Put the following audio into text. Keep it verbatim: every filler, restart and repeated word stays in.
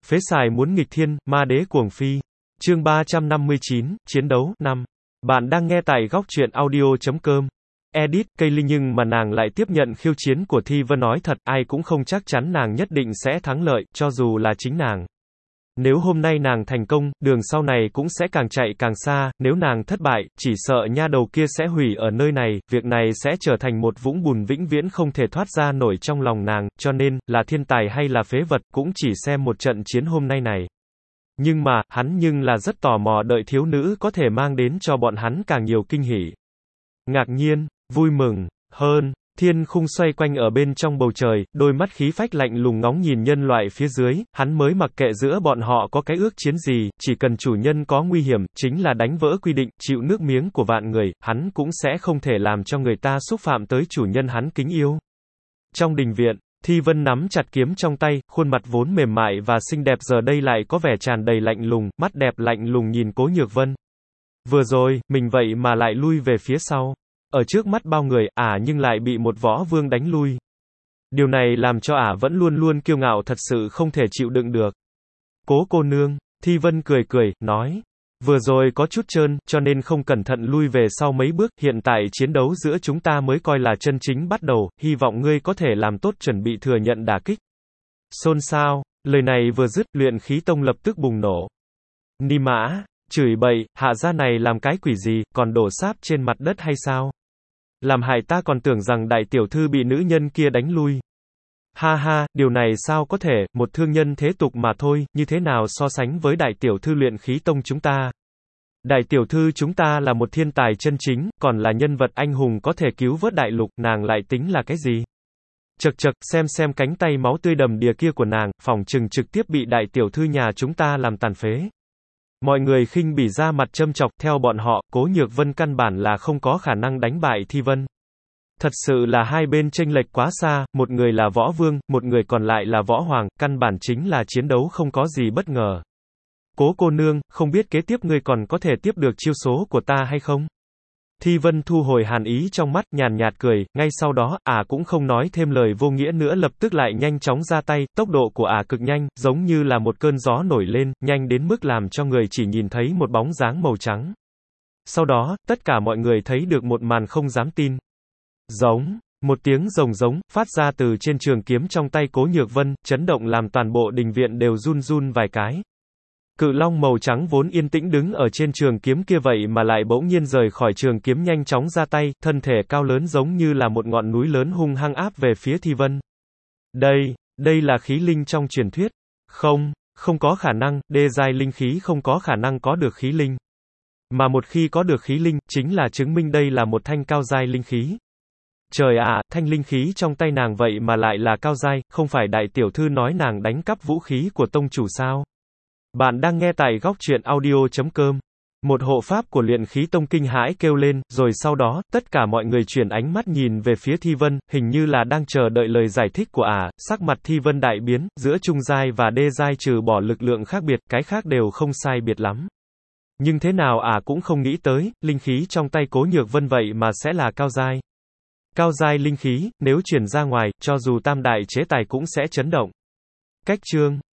Phế xài muốn nghịch thiên, ma đế cuồng phi. Chương ba trăm năm mươi chín, chiến đấu, năm. Bạn đang nghe tại góc truyện audio chấm com. Edit, cây linh nhưng mà nàng lại tiếp nhận khiêu chiến của Thi Vân, nói thật, ai cũng không chắc chắn nàng nhất định sẽ thắng lợi, cho dù là chính nàng. Nếu hôm nay nàng thành công, đường sau này cũng sẽ càng chạy càng xa, nếu nàng thất bại, chỉ sợ nha đầu kia sẽ hủy ở nơi này, việc này sẽ trở thành một vũng bùn vĩnh viễn không thể thoát ra nổi trong lòng nàng, cho nên, là thiên tài hay là phế vật, cũng chỉ xem một trận chiến hôm nay này. Nhưng mà, hắn nhưng là rất tò mò đợi thiếu nữ có thể mang đến cho bọn hắn càng nhiều kinh hỉ. Ngạc nhiên, vui mừng, hơn. Thiên khung xoay quanh ở bên trong bầu trời, đôi mắt khí phách lạnh lùng ngóng nhìn nhân loại phía dưới, hắn mới mặc kệ giữa bọn họ có cái ước chiến gì, chỉ cần chủ nhân có nguy hiểm, chính là đánh vỡ quy định, chịu nước miếng của vạn người, hắn cũng sẽ không thể làm cho người ta xúc phạm tới chủ nhân hắn kính yêu. Trong đình viện, Thi Vân nắm chặt kiếm trong tay, khuôn mặt vốn mềm mại và xinh đẹp giờ đây lại có vẻ tràn đầy lạnh lùng, mắt đẹp lạnh lùng nhìn Cố Nhược Vân. Vừa rồi, mình vậy mà lại lui về phía sau. Ở trước mắt bao người, ả nhưng lại bị một võ vương đánh lui. Điều này làm cho ả vẫn luôn luôn kiêu ngạo thật sự không thể chịu đựng được. Cố cô nương, Thi Vân cười cười, nói. Vừa rồi có chút trơn, cho nên không cẩn thận lui về sau mấy bước, hiện tại chiến đấu giữa chúng ta mới coi là chân chính bắt đầu, hy vọng ngươi có thể làm tốt chuẩn bị thừa nhận đả kích. Xôn xao, lời này vừa dứt, luyện khí tông lập tức bùng nổ. Ni mã, chửi bậy, hạ gia này làm cái quỷ gì, còn đổ sáp trên mặt đất hay sao? Làm hại ta còn tưởng rằng đại tiểu thư bị nữ nhân kia đánh lui. Ha ha, điều này sao có thể, một thương nhân thế tục mà thôi, như thế nào so sánh với đại tiểu thư luyện khí tông chúng ta. Đại tiểu thư chúng ta là một thiên tài chân chính, còn là nhân vật anh hùng có thể cứu vớt đại lục, nàng lại tính là cái gì? Chật chật, xem xem cánh tay máu tươi đầm đìa kia của nàng, phỏng chừng trực tiếp bị đại tiểu thư nhà chúng ta làm tàn phế. Mọi người khinh bỉ ra mặt châm chọc, theo bọn họ, Cố Nhược Vân căn bản là không có khả năng đánh bại Thi Vân. Thật sự là hai bên chênh lệch quá xa, một người là võ vương, một người còn lại là võ hoàng, căn bản chính là chiến đấu không có gì bất ngờ. Cố cô nương, không biết kế tiếp ngươi còn có thể tiếp được chiêu số của ta hay không? Thi Vân thu hồi hàn ý trong mắt, nhàn nhạt cười, ngay sau đó, ả cũng không nói thêm lời vô nghĩa nữa, lập tức lại nhanh chóng ra tay, tốc độ của ả cực nhanh, giống như là một cơn gió nổi lên, nhanh đến mức làm cho người chỉ nhìn thấy một bóng dáng màu trắng. Sau đó, tất cả mọi người thấy được một màn không dám tin. Giống, một tiếng rồng giống, phát ra từ trên trường kiếm trong tay Cố Nhược Vân, chấn động làm toàn bộ đình viện đều run run vài cái. Cự long màu trắng vốn yên tĩnh đứng ở trên trường kiếm kia vậy mà lại bỗng nhiên rời khỏi trường kiếm nhanh chóng ra tay, thân thể cao lớn giống như là một ngọn núi lớn hung hăng áp về phía Thi Vân. Đây, đây là khí linh trong truyền thuyết. Không, không có khả năng, đê giai linh khí không có khả năng có được khí linh. Mà một khi có được khí linh, chính là chứng minh đây là một thanh cao giai linh khí. Trời ạ, à, thanh linh khí trong tay nàng vậy mà lại là cao giai, không phải đại tiểu thư nói nàng đánh cắp vũ khí của tông chủ sao? Bạn đang nghe tại góc truyện audio chấm com. Một hộ pháp của luyện khí tông kinh hãi kêu lên, rồi sau đó, tất cả mọi người chuyển ánh mắt nhìn về phía Thi Vân, hình như là đang chờ đợi lời giải thích của ả, sắc mặt Thi Vân đại biến, giữa trung giai và đê giai trừ bỏ lực lượng khác biệt, cái khác đều không sai biệt lắm. Nhưng thế nào ả cũng không nghĩ tới, linh khí trong tay Cố Nhược Vân vậy mà sẽ là cao giai. Cao giai linh khí, nếu chuyển ra ngoài, cho dù tam đại chế tài cũng sẽ chấn động. Cách chương